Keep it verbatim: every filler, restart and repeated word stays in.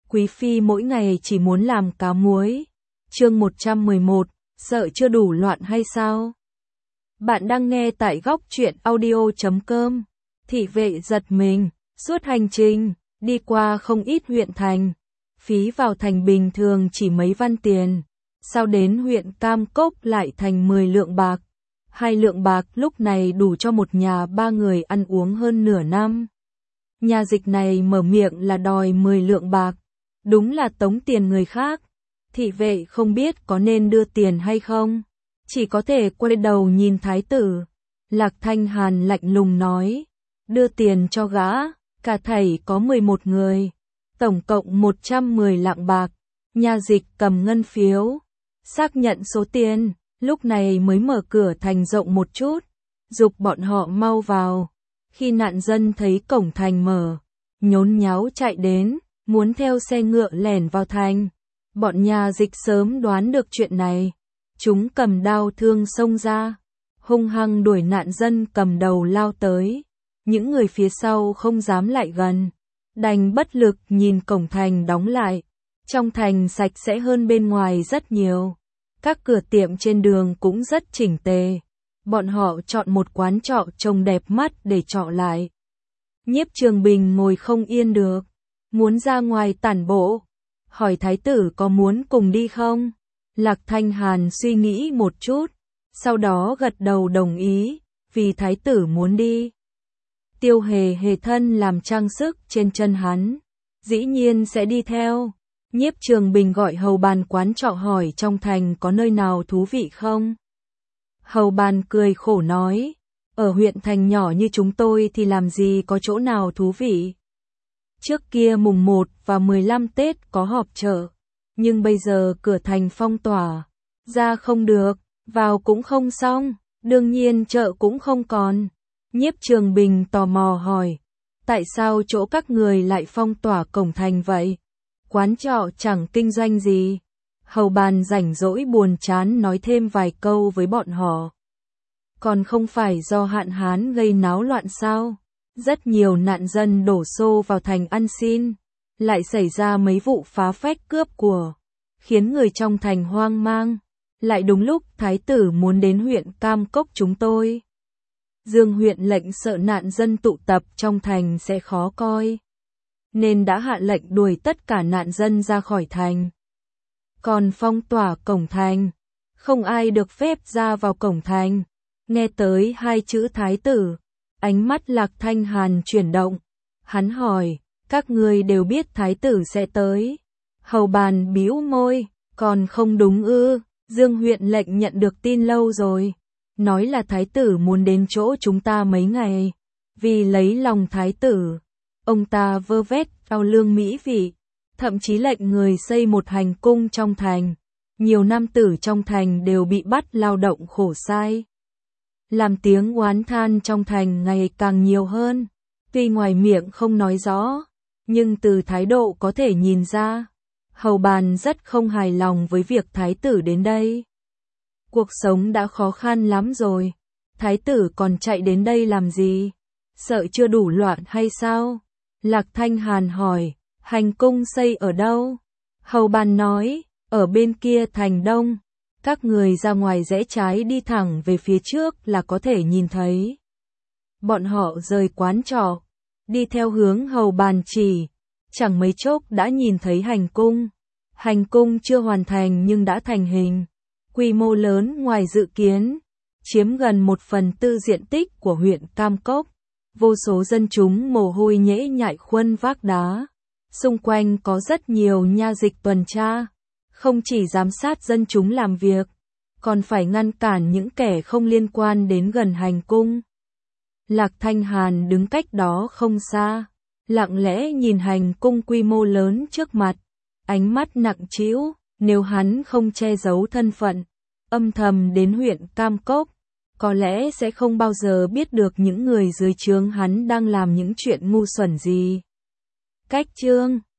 Quý phi mỗi ngày chỉ muốn làm cá muối. Chương một trăm mười một, sợ chưa đủ loạn hay sao? Bạn đang nghe tại góc truyện audio chấm com. Thị vệ giật mình, suốt hành trình, đi qua không ít huyện thành. Phí vào thành bình thường chỉ mấy văn tiền. Sau đến huyện Cam Cốc lại thành mười lượng bạc. Hai lượng bạc lúc này đủ cho một nhà ba người ăn uống hơn nửa năm. Nhà dịch này mở miệng là đòi mười lượng bạc. Đúng là tống tiền người khác. Thị vệ không biết có nên đưa tiền hay không. Chỉ có thể quay đầu nhìn thái tử. Lạc Thanh Hàn lạnh lùng nói. Đưa tiền cho gã. Cả thảy có mười một người. Tổng cộng một trăm mười lạng bạc. Nhà dịch cầm ngân phiếu. Xác nhận số tiền. Lúc này mới mở cửa thành rộng một chút. Giục bọn họ mau vào. Khi nạn dân thấy cổng thành mở. Nhốn nháo chạy đến. Muốn theo xe ngựa lẻn vào thành. Bọn nhà dịch sớm đoán được chuyện này. Chúng cầm đao thương xông ra. Hung hăng đuổi nạn dân cầm đầu lao tới. Những người phía sau không dám lại gần. Đành bất lực nhìn cổng thành đóng lại. Trong thành sạch sẽ hơn bên ngoài rất nhiều. Các cửa tiệm trên đường cũng rất chỉnh tề. Bọn họ chọn một quán trọ trông đẹp mắt để trọ lại. Nhiếp Trường Bình ngồi không yên được. Muốn ra ngoài tản bộ. Hỏi thái tử có muốn cùng đi không? Lạc Thanh Hàn suy nghĩ một chút. Sau đó gật đầu đồng ý. Vì thái tử muốn đi. Tiêu hề hề thân làm trang sức trên chân hắn. Dĩ nhiên sẽ đi theo. Nhiếp Trường Bình gọi hầu bàn quán trọ hỏi trong thành có nơi nào thú vị không? Hầu bàn cười khổ nói. Ở huyện thành nhỏ như chúng tôi thì làm gì có chỗ nào thú vị. Trước kia mùng một và mười lăm Tết có họp chợ. Nhưng bây giờ cửa thành phong tỏa. Ra không được, vào cũng không xong. Đương nhiên chợ cũng không còn. Nhiếp Trường Bình tò mò hỏi. Tại sao chỗ các người lại phong tỏa cổng thành vậy? Quán trọ chẳng kinh doanh gì. Hầu bàn rảnh rỗi buồn chán nói thêm vài câu với bọn họ. Còn không phải do hạn hán gây náo loạn sao? Rất nhiều nạn dân đổ xô vào thành ăn xin. Lại xảy ra mấy vụ phá phách cướp của. Khiến người trong thành hoang mang. Lại đúng lúc thái tử muốn đến huyện Cam Cốc chúng tôi. Dương huyện lệnh sợ nạn dân tụ tập trong thành sẽ khó coi. Nên đã hạ lệnh đuổi tất cả nạn dân ra khỏi thành. Còn phong tỏa cổng thành. Không ai được phép ra vào cổng thành. Nghe tới hai chữ thái tử. Ánh mắt Lạc Thanh Hàn chuyển động. Hắn hỏi, các người đều biết thái tử sẽ tới. Hầu bàn bĩu môi, còn không đúng ư? Dương huyện lệnh nhận được tin lâu rồi. Nói là thái tử muốn đến chỗ chúng ta mấy ngày. Vì lấy lòng thái tử. Ông ta vơ vét cao lương mỹ vị. Thậm chí lệnh người xây một hành cung trong thành. Nhiều nam tử trong thành đều bị bắt lao động khổ sai. Làm tiếng oán than trong thành ngày càng nhiều hơn. Tuy ngoài miệng không nói rõ. Nhưng từ thái độ có thể nhìn ra. Hầu bàn rất không hài lòng với việc thái tử đến đây. Cuộc sống đã khó khăn lắm rồi. Thái tử còn chạy đến đây làm gì? Sợ chưa đủ loạn hay sao? Lạc Thanh Hàn hỏi, hành cung xây ở đâu? Hầu bàn nói, ở bên kia thành đông. Các người ra ngoài rẽ trái đi thẳng về phía trước là có thể nhìn thấy. Bọn họ rời quán trọ, đi theo hướng hầu bàn chỉ. Chẳng mấy chốc đã nhìn thấy hành cung. Hành cung chưa hoàn thành nhưng đã thành hình. Quy mô lớn ngoài dự kiến. Chiếm gần một phần tư diện tích của huyện Cam Cốc. Vô số dân chúng mồ hôi nhễ nhại khuân vác đá. Xung quanh có rất nhiều nha dịch tuần tra. Không chỉ giám sát dân chúng làm việc. Còn phải ngăn cản những kẻ không liên quan đến gần hành cung. Lạc Thanh Hàn đứng cách đó không xa. Lặng lẽ nhìn hành cung quy mô lớn trước mặt. Ánh mắt nặng trĩu. Nếu hắn không che giấu thân phận. Âm thầm đến huyện Cam Cốc. Có lẽ sẽ không bao giờ biết được những người dưới trướng hắn đang làm những chuyện ngu xuẩn gì. Cách chương